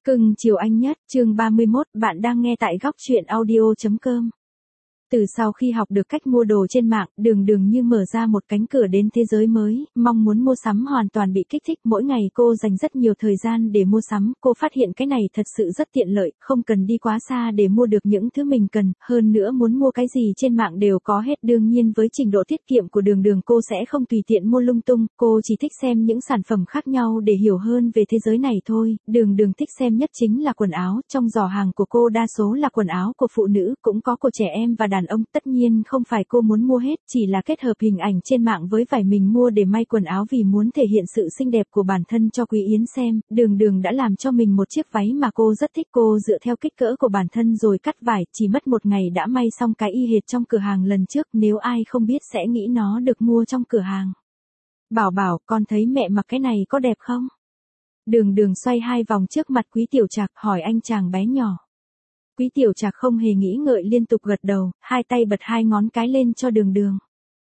Cưng chiều anh nhất, chương 31, bạn đang nghe tại góc truyện audio.com. Từ sau khi học được cách mua đồ trên mạng, Đường Đường như mở ra một cánh cửa đến thế giới mới, mong muốn mua sắm hoàn toàn bị kích thích. Mỗi ngày cô dành rất nhiều thời gian để mua sắm, cô phát hiện cái này thật sự rất tiện lợi, không cần đi quá xa để mua được những thứ mình cần, hơn nữa muốn mua cái gì trên mạng đều có hết. Đương nhiên với trình độ tiết kiệm của Đường Đường cô sẽ không tùy tiện mua lung tung, cô chỉ thích xem những sản phẩm khác nhau để hiểu hơn về thế giới này thôi. Đường Đường thích xem nhất chính là quần áo, trong giỏ hàng của cô đa số là quần áo của phụ nữ, cũng có của trẻ em và đàn ông. Tất nhiên không phải cô muốn mua hết, chỉ là kết hợp hình ảnh trên mạng với vải mình mua để may quần áo vì muốn thể hiện sự xinh đẹp của bản thân cho Quý Yến xem. Đường Đường đã làm cho mình một chiếc váy mà cô rất thích, cô dựa theo kích cỡ của bản thân rồi cắt vải, chỉ mất một ngày đã may xong cái y hệt trong cửa hàng lần trước, nếu ai không biết sẽ nghĩ nó được mua trong cửa hàng. Bảo Bảo, con thấy mẹ mặc cái này có đẹp không? Đường Đường xoay hai vòng trước mặt Quý Tiểu Trạc hỏi anh chàng bé nhỏ. Quý Tiểu Trạc không hề nghĩ ngợi liên tục gật đầu, hai tay bật hai ngón cái lên cho Đường Đường.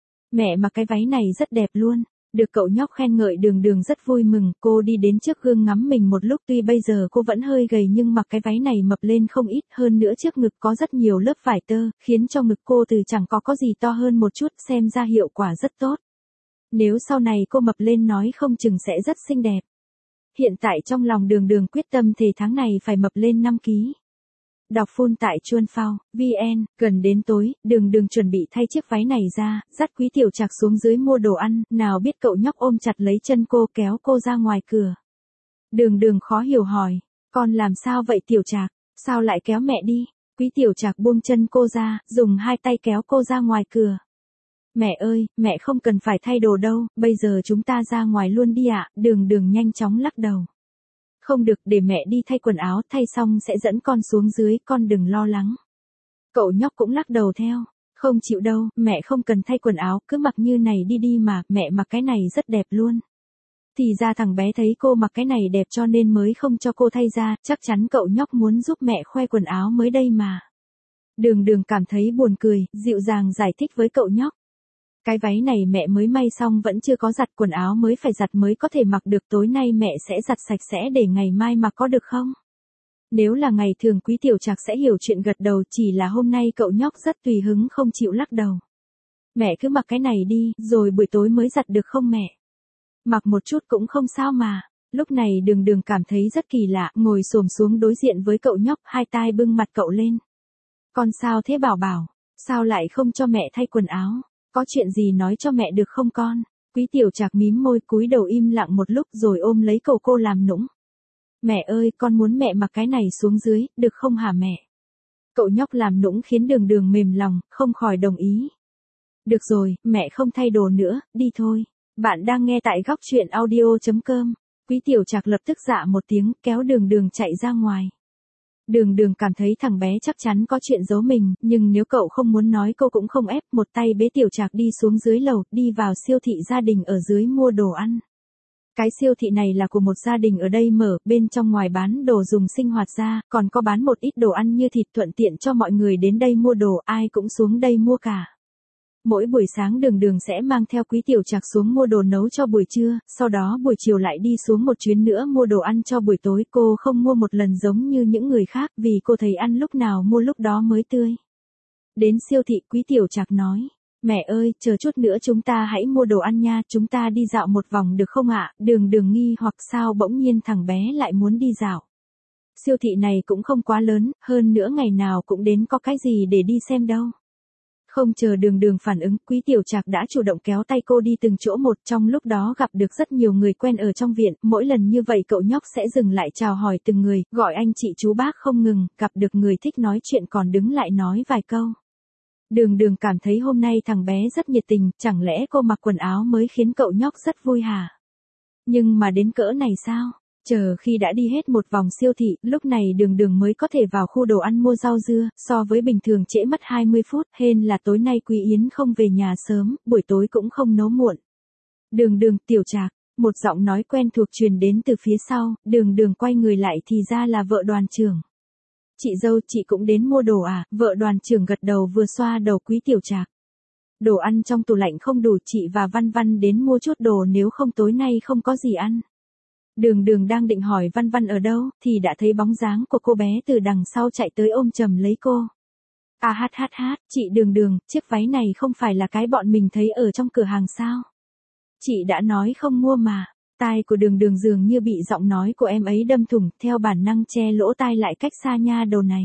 Mẹ mặc cái váy này rất đẹp luôn. Được cậu nhóc khen ngợi Đường Đường rất vui mừng, cô đi đến trước gương ngắm mình một lúc, tuy bây giờ cô vẫn hơi gầy nhưng mặc cái váy này mập lên không ít, hơn nữa trước ngực có rất nhiều lớp vải tơ, khiến cho ngực cô từ chẳng có gì to hơn một chút, xem ra hiệu quả rất tốt. Nếu sau này cô mập lên nói không chừng sẽ rất xinh đẹp. Hiện tại trong lòng Đường Đường quyết tâm thề tháng này phải mập lên 5 kg. Đọc full tại Chuan Phao, VN, gần đến tối, Đường Đường chuẩn bị thay chiếc váy này ra, dắt Quý Tiểu Trạc xuống dưới mua đồ ăn, nào biết cậu nhóc ôm chặt lấy chân cô kéo cô ra ngoài cửa. Đường Đường khó hiểu hỏi, con làm sao vậy Tiểu Trạc, sao lại kéo mẹ đi? Quý Tiểu Trạc buông chân cô ra, dùng hai tay kéo cô ra ngoài cửa. Mẹ ơi, mẹ không cần phải thay đồ đâu, bây giờ chúng ta ra ngoài luôn đi ạ. Đường Đường nhanh chóng lắc đầu. Không được, để mẹ đi thay quần áo, thay xong sẽ dẫn con xuống dưới, con đừng lo lắng. Cậu nhóc cũng lắc đầu theo. Không chịu đâu, mẹ không cần thay quần áo, cứ mặc như này đi đi mà, mẹ mặc cái này rất đẹp luôn. Thì ra thằng bé thấy cô mặc cái này đẹp cho nên mới không cho cô thay ra, chắc chắn cậu nhóc muốn giúp mẹ khoe quần áo mới đây mà. Đường Đường cảm thấy buồn cười, dịu dàng giải thích với cậu nhóc. Cái váy này mẹ mới may xong vẫn chưa có giặt, quần áo mới phải giặt mới có thể mặc được, tối nay mẹ sẽ giặt sạch sẽ để ngày mai mặc có được không? Nếu là ngày thường Quý Tiểu Trạc sẽ hiểu chuyện gật đầu, chỉ là hôm nay cậu nhóc rất tùy hứng không chịu lắc đầu. Mẹ cứ mặc cái này đi, rồi buổi tối mới giặt được không mẹ? Mặc một chút cũng không sao mà. Lúc này Đường Đường cảm thấy rất kỳ lạ, ngồi xổm xuống đối diện với cậu nhóc, hai tay bưng mặt cậu lên. Con sao thế Bảo Bảo? Sao lại không cho mẹ thay quần áo? Có chuyện gì nói cho mẹ được không con? Quý Tiểu Trạc mím môi cúi đầu im lặng một lúc rồi ôm lấy cậu cô làm nũng. Mẹ ơi, con muốn mẹ mặc cái này xuống dưới, được không hả mẹ? Cậu nhóc làm nũng khiến Đường Đường mềm lòng, không khỏi đồng ý. Được rồi, mẹ không thay đồ nữa, đi thôi. Bạn đang nghe tại góc truyện audio.com. Quý Tiểu Trạc lập tức dạ một tiếng, kéo Đường Đường chạy ra ngoài. Đường Đường cảm thấy thằng bé chắc chắn có chuyện giấu mình, nhưng nếu cậu không muốn nói cô cũng không ép, một tay bế Tiểu Trạc đi xuống dưới lầu, đi vào siêu thị gia đình ở dưới mua đồ ăn. Cái siêu thị này là của một gia đình ở đây mở, bên trong ngoài bán đồ dùng sinh hoạt ra, còn có bán một ít đồ ăn như thịt, thuận tiện cho mọi người đến đây mua đồ, ai cũng xuống đây mua cả. Mỗi buổi sáng Đường Đường sẽ mang theo Quý Tiểu Trạc xuống mua đồ nấu cho buổi trưa, sau đó buổi chiều lại đi xuống một chuyến nữa mua đồ ăn cho buổi tối. Cô không mua một lần giống như những người khác, vì cô thấy ăn lúc nào mua lúc đó mới tươi. Đến siêu thị, Quý Tiểu Trạc nói, mẹ ơi, chờ chút nữa chúng ta hãy mua đồ ăn nha, chúng ta đi dạo một vòng được không ạ? Đường Đường nghi hoặc sao bỗng nhiên thằng bé lại muốn đi dạo. Siêu thị này cũng không quá lớn, hơn nữa ngày nào cũng đến, có cái gì để đi xem đâu. Không chờ Đường Đường phản ứng, Quý Tiểu Trạc đã chủ động kéo tay cô đi từng chỗ một, trong lúc đó gặp được rất nhiều người quen ở trong viện, mỗi lần như vậy cậu nhóc sẽ dừng lại chào hỏi từng người, gọi anh chị chú bác không ngừng, gặp được người thích nói chuyện còn đứng lại nói vài câu. Đường Đường cảm thấy hôm nay thằng bé rất nhiệt tình, chẳng lẽ cô mặc quần áo mới khiến cậu nhóc rất vui hả? Nhưng mà đến cỡ này sao? Chờ khi đã đi hết một vòng siêu thị, lúc này Đường Đường mới có thể vào khu đồ ăn mua rau dưa, so với bình thường trễ mất 20 phút, hên là tối nay Quý Yến không về nhà sớm, buổi tối cũng không nấu muộn. Đường Đường, Tiểu Trạc, một giọng nói quen thuộc truyền đến từ phía sau, Đường Đường quay người lại thì ra là vợ đoàn trưởng. Chị dâu, chị cũng đến mua đồ à? Vợ đoàn trưởng gật đầu vừa xoa đầu Quý Tiểu Trạc. Đồ ăn trong tủ lạnh không đủ, chị và Văn Văn đến mua chút đồ nếu không tối nay không có gì ăn. Đường Đường đang định hỏi Văn Văn ở đâu, thì đã thấy bóng dáng của cô bé từ đằng sau chạy tới ôm chầm lấy cô. À hát hát hát, chị Đường Đường, chiếc váy này không phải là cái bọn mình thấy ở trong cửa hàng sao? Chị đã nói không mua mà. Tai của Đường Đường dường như bị giọng nói của em ấy đâm thủng, theo bản năng che lỗ tai lại cách xa nha đầu này.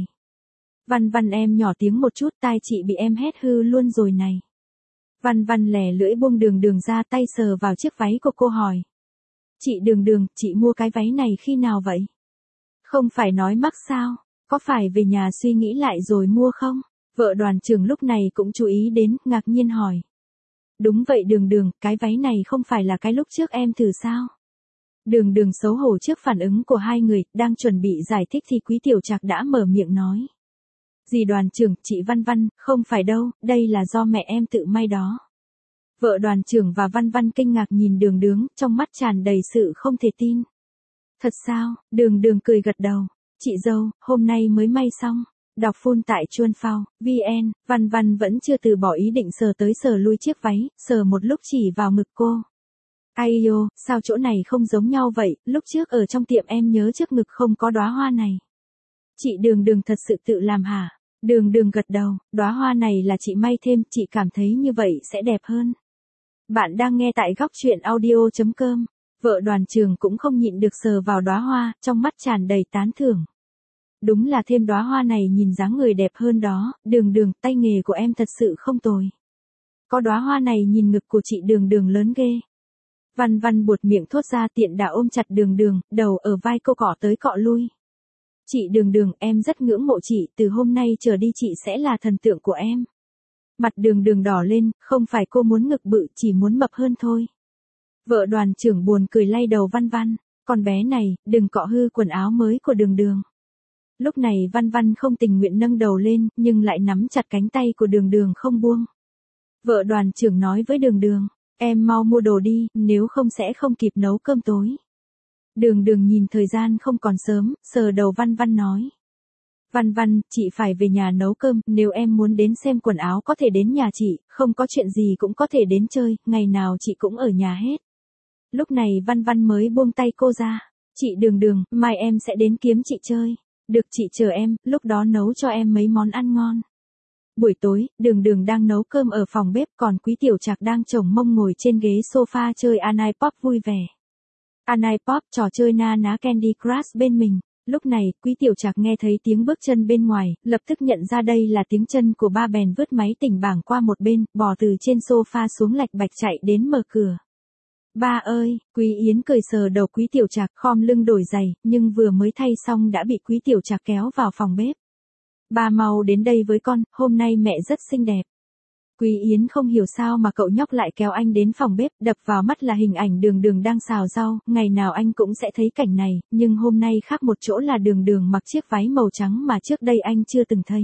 Văn Văn em nhỏ tiếng một chút, tai chị bị em hét hư luôn rồi này. Văn Văn lè lưỡi buông Đường Đường ra, tay sờ vào chiếc váy của cô hỏi. Chị Đường Đường, chị mua cái váy này khi nào vậy? Không phải nói mắc sao? Có phải về nhà suy nghĩ lại rồi mua không? Vợ Đoàn trưởng lúc này cũng chú ý đến, ngạc nhiên hỏi. Đúng vậy Đường Đường, cái váy này không phải là cái lúc trước em thử sao? Đường Đường xấu hổ trước phản ứng của hai người, đang chuẩn bị giải thích thì Quý Tiểu Trạc đã mở miệng nói. Dì Đoàn trưởng, chị Văn Văn, không phải đâu, đây là do mẹ em tự may đó. Vợ Đoàn trưởng và Văn Văn kinh ngạc nhìn Đường Đường, trong mắt tràn đầy sự không thể tin. Thật sao? Đường Đường cười gật đầu. Chị dâu, hôm nay mới may xong. Đọc phun tại Chuan Phao, VN, Văn Văn vẫn chưa từ bỏ ý định sờ tới sờ lui chiếc váy, sờ một lúc chỉ vào ngực cô. Ai yo, sao chỗ này không giống nhau vậy, lúc trước ở trong tiệm em nhớ trước ngực không có đóa hoa này. Chị Đường Đường thật sự tự làm hả? Đường Đường gật đầu, đóa hoa này là chị may thêm, chị cảm thấy như vậy sẽ đẹp hơn. Bạn đang nghe tại góc truyện audio.com. Vợ Đoàn trưởng cũng không nhịn được sờ vào đóa hoa, trong mắt tràn đầy tán thưởng. Đúng là thêm đóa hoa này nhìn dáng người đẹp hơn đó, Đường Đường, tay nghề của em thật sự không tồi. Có đóa hoa này nhìn ngực của chị Đường Đường lớn ghê. Văn Văn buột miệng thốt ra, tiện đà ôm chặt Đường Đường, đầu ở vai cô cọ tới cọ lui. Chị Đường Đường, em rất ngưỡng mộ chị, từ hôm nay trở đi chị sẽ là thần tượng của em. Mặt Đường Đường đỏ lên, không phải cô muốn ngực bự, chỉ muốn mập hơn thôi. Vợ Đoàn trưởng buồn cười lay đầu Văn Văn, con bé này, đừng cọ hư quần áo mới của Đường Đường. Lúc này Văn Văn không tình nguyện nâng đầu lên, nhưng lại nắm chặt cánh tay của Đường Đường không buông. Vợ Đoàn trưởng nói với Đường Đường, em mau mua đồ đi, nếu không sẽ không kịp nấu cơm tối. Đường Đường nhìn thời gian không còn sớm, sờ đầu Văn Văn nói. Văn Văn, chị phải về nhà nấu cơm, nếu em muốn đến xem quần áo có thể đến nhà chị, không có chuyện gì cũng có thể đến chơi, ngày nào chị cũng ở nhà hết. Lúc này Văn Văn mới buông tay cô ra. Chị Đường Đường, mai em sẽ đến kiếm chị chơi. Được chị chờ em, lúc đó nấu cho em mấy món ăn ngon. Buổi tối, Đường Đường đang nấu cơm ở phòng bếp, còn Quý Tiểu Trạc đang chồng mông ngồi trên ghế sofa chơi Anai Pop vui vẻ. Anai Pop, trò chơi na ná Candy Crush bên mình. Lúc này, Quý Tiểu Trạc nghe thấy tiếng bước chân bên ngoài, lập tức nhận ra đây là tiếng chân của ba, bèn vứt máy tỉnh bảng qua một bên, bò từ trên sofa xuống lạch bạch chạy đến mở cửa. Ba ơi, Quý Yến cười sờ đầu Quý Tiểu Trạc, khom lưng đổi giày, nhưng vừa mới thay xong đã bị Quý Tiểu Trạc kéo vào phòng bếp. Ba mau đến đây với con, hôm nay mẹ rất xinh đẹp. Quý Yến không hiểu sao mà cậu nhóc lại kéo anh đến phòng bếp, đập vào mắt là hình ảnh Đường Đường đang xào rau, ngày nào anh cũng sẽ thấy cảnh này, nhưng hôm nay khác một chỗ là Đường Đường mặc chiếc váy màu trắng mà trước đây anh chưa từng thấy.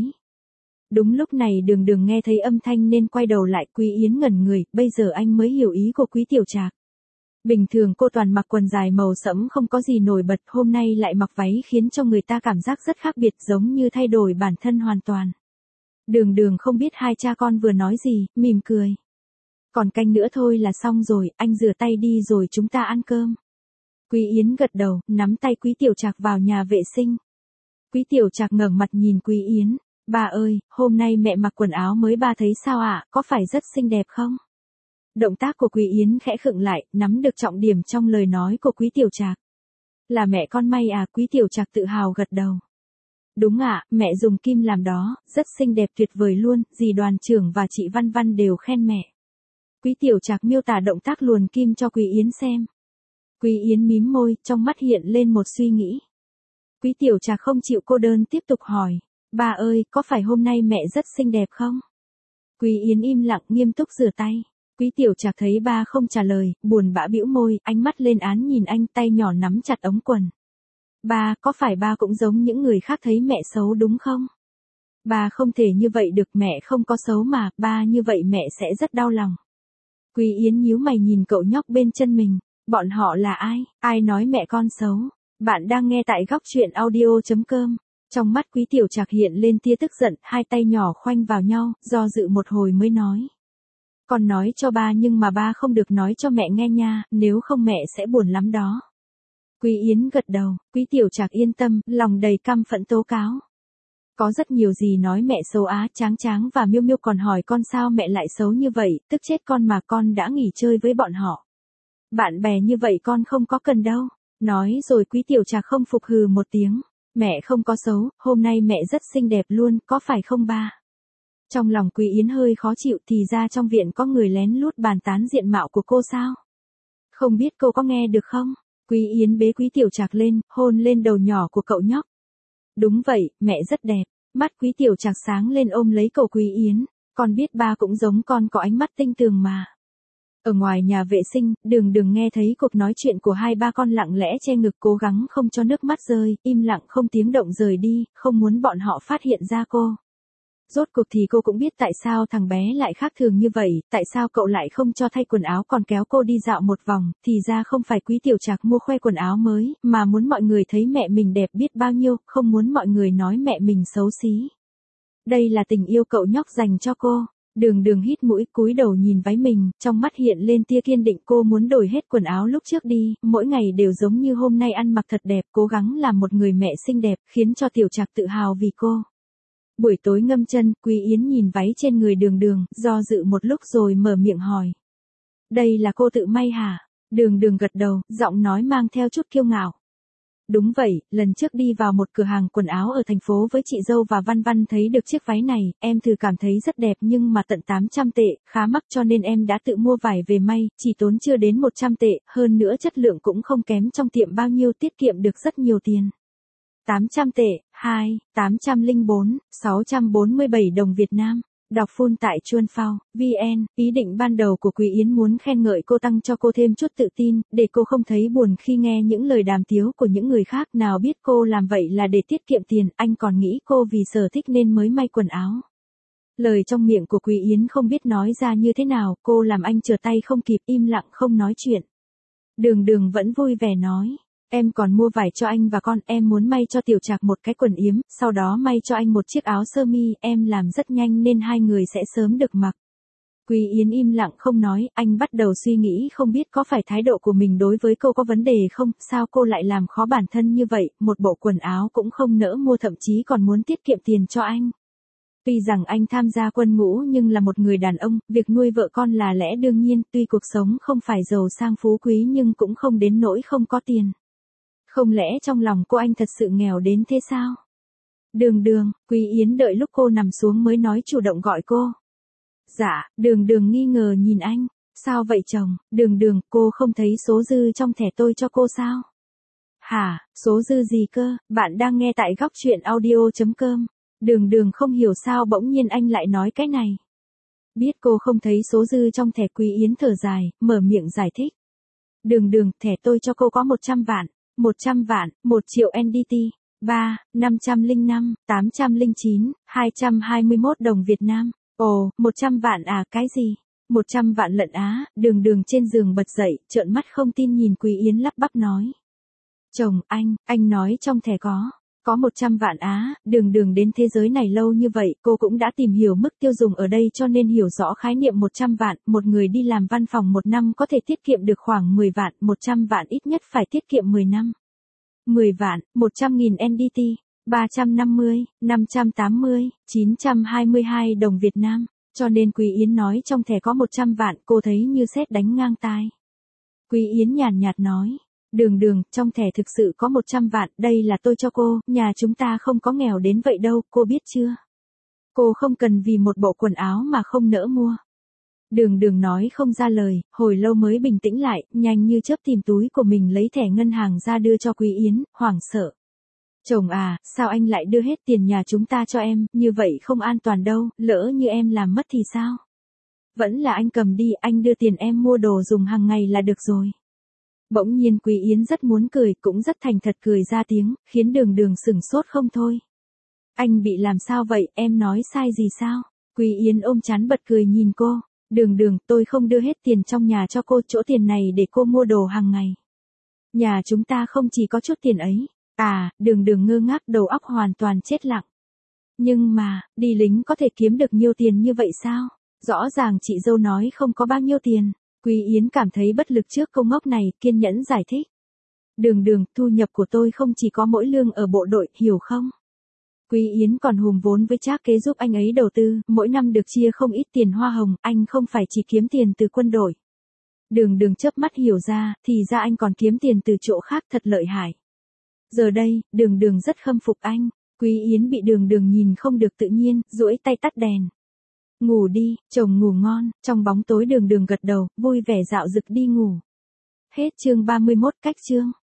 Đúng lúc này Đường Đường nghe thấy âm thanh nên quay đầu lại, Quý Yến ngẩn người, bây giờ anh mới hiểu ý của Quý Tiểu Trạc. Bình thường cô toàn mặc quần dài màu sẫm không có gì nổi bật, hôm nay lại mặc váy khiến cho người ta cảm giác rất khác biệt, giống như thay đổi bản thân hoàn toàn. Đường Đường không biết hai cha con vừa nói gì, mỉm cười. Còn canh nữa thôi là xong rồi, anh rửa tay đi rồi chúng ta ăn cơm. Quý Yến gật đầu, nắm tay Quý Tiểu Trạc vào nhà vệ sinh. Quý Tiểu Trạc ngẩng mặt nhìn Quý Yến, ba ơi, hôm nay mẹ mặc quần áo mới ba thấy sao ạ, có phải rất xinh đẹp không? Động tác của Quý Yến khẽ khựng lại, nắm được trọng điểm trong lời nói của Quý Tiểu Trạc. Là mẹ con may à, Quý Tiểu Trạc tự hào gật đầu. Đúng ạ, mẹ dùng kim làm đó, rất xinh đẹp tuyệt vời luôn, dì Đoàn trưởng và chị Văn Văn đều khen mẹ. Quý Tiểu Trạc miêu tả động tác luồn kim cho Quý Yến xem. Quý Yến mím môi, trong mắt hiện lên một suy nghĩ. Quý Tiểu Trạc không chịu cô đơn tiếp tục hỏi, ba ơi, có phải hôm nay mẹ rất xinh đẹp không? Quý Yến im lặng nghiêm túc rửa tay. Quý Tiểu Trạc thấy ba không trả lời, buồn bã bĩu môi, ánh mắt lên án nhìn anh, tay nhỏ nắm chặt ống quần. Ba, có phải ba cũng giống những người khác thấy mẹ xấu đúng không? Ba không thể như vậy được, mẹ không có xấu mà, ba như vậy mẹ sẽ rất đau lòng. Quý Yến nhíu mày nhìn cậu nhóc bên chân mình, bọn họ là ai, ai nói mẹ con xấu? Bạn đang nghe tại góc truyện audio.com. Trong mắt Quý Tiểu Trạc hiện lên tia tức giận, hai tay nhỏ khoanh vào nhau, do dự một hồi mới nói. Con nói cho ba nhưng mà ba không được nói cho mẹ nghe nha, nếu không mẹ sẽ buồn lắm đó. Quý Yến gật đầu, Quý Tiểu Trạc yên tâm, lòng đầy căm phẫn tố cáo. Có rất nhiều gì nói mẹ xấu á, Tráng Tráng và Miêu Miêu còn hỏi con sao mẹ lại xấu như vậy, tức chết con mà con đã nghỉ chơi với bọn họ. Bạn bè như vậy con không có cần đâu. Nói rồi Quý Tiểu Trạc không phục hừ một tiếng. Mẹ không có xấu, hôm nay mẹ rất xinh đẹp luôn, có phải không ba? Trong lòng Quý Yến hơi khó chịu thì ra trong viện có người lén lút bàn tán diện mạo của cô sao? Không biết cô có nghe được không? Quý Yến bế Quý Tiểu Trạc lên, hôn lên đầu nhỏ của cậu nhóc. Đúng vậy, mẹ rất đẹp. Mắt Quý Tiểu Trạc sáng lên ôm lấy cậu Quý Yến. Con biết ba cũng giống con có ánh mắt tinh tường mà. Ở ngoài nhà vệ sinh, Đường nghe thấy cuộc nói chuyện của hai ba con lặng lẽ che ngực cố gắng không cho nước mắt rơi, im lặng không tiếng động rời đi, không muốn bọn họ phát hiện ra cô. Rốt cuộc thì cô cũng biết tại sao thằng bé lại khác thường như vậy, tại sao cậu lại không cho thay quần áo còn kéo cô đi dạo một vòng, thì ra không phải Quý Tiểu Trạc mua khoe quần áo mới, mà muốn mọi người thấy mẹ mình đẹp biết bao nhiêu, không muốn mọi người nói mẹ mình xấu xí. Đây là tình yêu cậu nhóc dành cho cô. Đường hít mũi cúi đầu nhìn váy mình, trong mắt hiện lên tia kiên định cô muốn đổi hết quần áo lúc trước đi, mỗi ngày đều giống như hôm nay ăn mặc thật đẹp, cố gắng làm một người mẹ xinh đẹp, khiến cho Tiểu Trạc tự hào vì cô. Buổi tối ngâm chân, Quý Yến nhìn váy trên người Đường, do dự một lúc rồi mở miệng hỏi. Đây là cô tự may hả? Đường gật đầu, giọng nói mang theo chút kiêu ngạo. Đúng vậy, lần trước đi vào một cửa hàng quần áo ở thành phố với chị dâu và Văn thấy được chiếc váy này, em thử cảm thấy rất đẹp nhưng mà tận 800 tệ, khá mắc cho nên em đã tự mua vải về may, chỉ tốn chưa đến 100 tệ, hơn nữa chất lượng cũng không kém trong tiệm bao nhiêu, tiết kiệm được rất nhiều tiền. 800 tệ, 804, 647 đồng Việt Nam. Đọc full tại Chuan Phao, VN, ý định ban đầu của Quý Yến muốn khen ngợi cô tăng cho cô thêm chút tự tin, để cô không thấy buồn khi nghe những lời đàm tiếu của những người khác, nào biết cô làm vậy là để tiết kiệm tiền, anh còn nghĩ cô vì sở thích nên mới may quần áo. Lời trong miệng của Quý Yến không biết nói ra như thế nào, cô làm anh trở tay không kịp, im lặng không nói chuyện. Đường vẫn vui vẻ nói. Em còn mua vải cho anh và con, em muốn may cho Tiểu Trạc một cái quần yếm, sau đó may cho anh một chiếc áo sơ mi, em làm rất nhanh nên hai người sẽ sớm được mặc. Quý Yến im lặng không nói, anh bắt đầu suy nghĩ không biết có phải thái độ của mình đối với cô có vấn đề không, sao cô lại làm khó bản thân như vậy, một bộ quần áo cũng không nỡ mua thậm chí còn muốn tiết kiệm tiền cho anh. Tuy rằng anh tham gia quân ngũ nhưng là một người đàn ông, việc nuôi vợ con là lẽ đương nhiên, tuy cuộc sống không phải giàu sang phú quý nhưng cũng không đến nỗi không có tiền. Không lẽ trong lòng cô anh thật sự nghèo đến thế sao? Đường, Quý Yến đợi lúc cô nằm xuống mới nói chủ động gọi cô. Dạ, đường nghi ngờ nhìn anh. Sao vậy chồng? Đường, cô không thấy số dư trong thẻ tôi cho cô sao? Hả, số dư gì cơ? Bạn đang nghe tại góc truyện audio.com. Đường không hiểu sao bỗng nhiên anh lại nói cái này. Biết cô không thấy số dư trong thẻ, Quý Yến thở dài, mở miệng giải thích. Đường, thẻ tôi cho cô có 100 vạn. 100 vạn, 1 triệu NDT, 505, 809, 221 đồng Việt Nam. Ồ, 100 vạn à, cái gì? 100 vạn lận á, đường trên giường bật dậy, trợn mắt không tin nhìn Quý Yến lắp bắp nói. Chồng, anh nói trong thẻ có 100 vạn á, đường đến thế giới này lâu như vậy, cô cũng đã tìm hiểu mức tiêu dùng ở đây cho nên hiểu rõ khái niệm 100 vạn, một người đi làm văn phòng một năm có thể tiết kiệm được khoảng 10 vạn, 100 vạn ít nhất phải tiết kiệm 10 năm. 10 vạn, 100.000 NDT, 350, 580, 922 đồng Việt Nam, cho nên Quý Yến nói trong thẻ có 100 vạn, cô thấy như sét đánh ngang tai. Quý Yến nhàn nhạt nói. Đường, trong thẻ thực sự có 100 vạn, đây là tôi cho cô, nhà chúng ta không có nghèo đến vậy đâu, cô biết chưa? Cô không cần vì một bộ quần áo mà không nỡ mua. Đường nói không ra lời, hồi lâu mới bình tĩnh lại, nhanh như chớp tìm túi của mình lấy thẻ ngân hàng ra đưa cho Quý Yến, hoảng sợ. Chồng à, sao anh lại đưa hết tiền nhà chúng ta cho em, như vậy không an toàn đâu, lỡ như em làm mất thì sao? Vẫn là anh cầm đi, anh đưa tiền em mua đồ dùng hàng ngày là được rồi. Bỗng nhiên Quý Yến rất muốn cười, cũng rất thành thật cười ra tiếng, khiến đường sửng sốt không thôi. Anh bị làm sao vậy, em nói sai gì sao? Quý Yến ôm chán bật cười nhìn cô. Đường, tôi không đưa hết tiền trong nhà cho cô, chỗ tiền này để cô mua đồ hàng ngày. Nhà chúng ta không chỉ có chút tiền ấy. À, đường ngơ ngác, đầu óc hoàn toàn chết lặng. Nhưng mà, đi lính có thể kiếm được nhiều tiền như vậy sao? Rõ ràng chị dâu nói không có bao nhiêu tiền. Quý Yến cảm thấy bất lực trước câu ngốc này, kiên nhẫn giải thích. Đường đường, thu nhập của tôi không chỉ có mỗi lương ở bộ đội, hiểu không? Quý Yến còn hùn vốn với Trác Kế giúp anh ấy đầu tư, mỗi năm được chia không ít tiền hoa hồng, anh không phải chỉ kiếm tiền từ quân đội. Đường đường chớp mắt hiểu ra, thì ra anh còn kiếm tiền từ chỗ khác, thật lợi hại. Giờ đây, đường đường rất khâm phục anh. Quý Yến bị đường đường nhìn không được tự nhiên, duỗi tay tắt đèn. Ngủ đi, chồng ngủ ngon, trong bóng tối đường đường gật đầu, vui vẻ dạo dực đi ngủ. Hết chương 31 cách chương.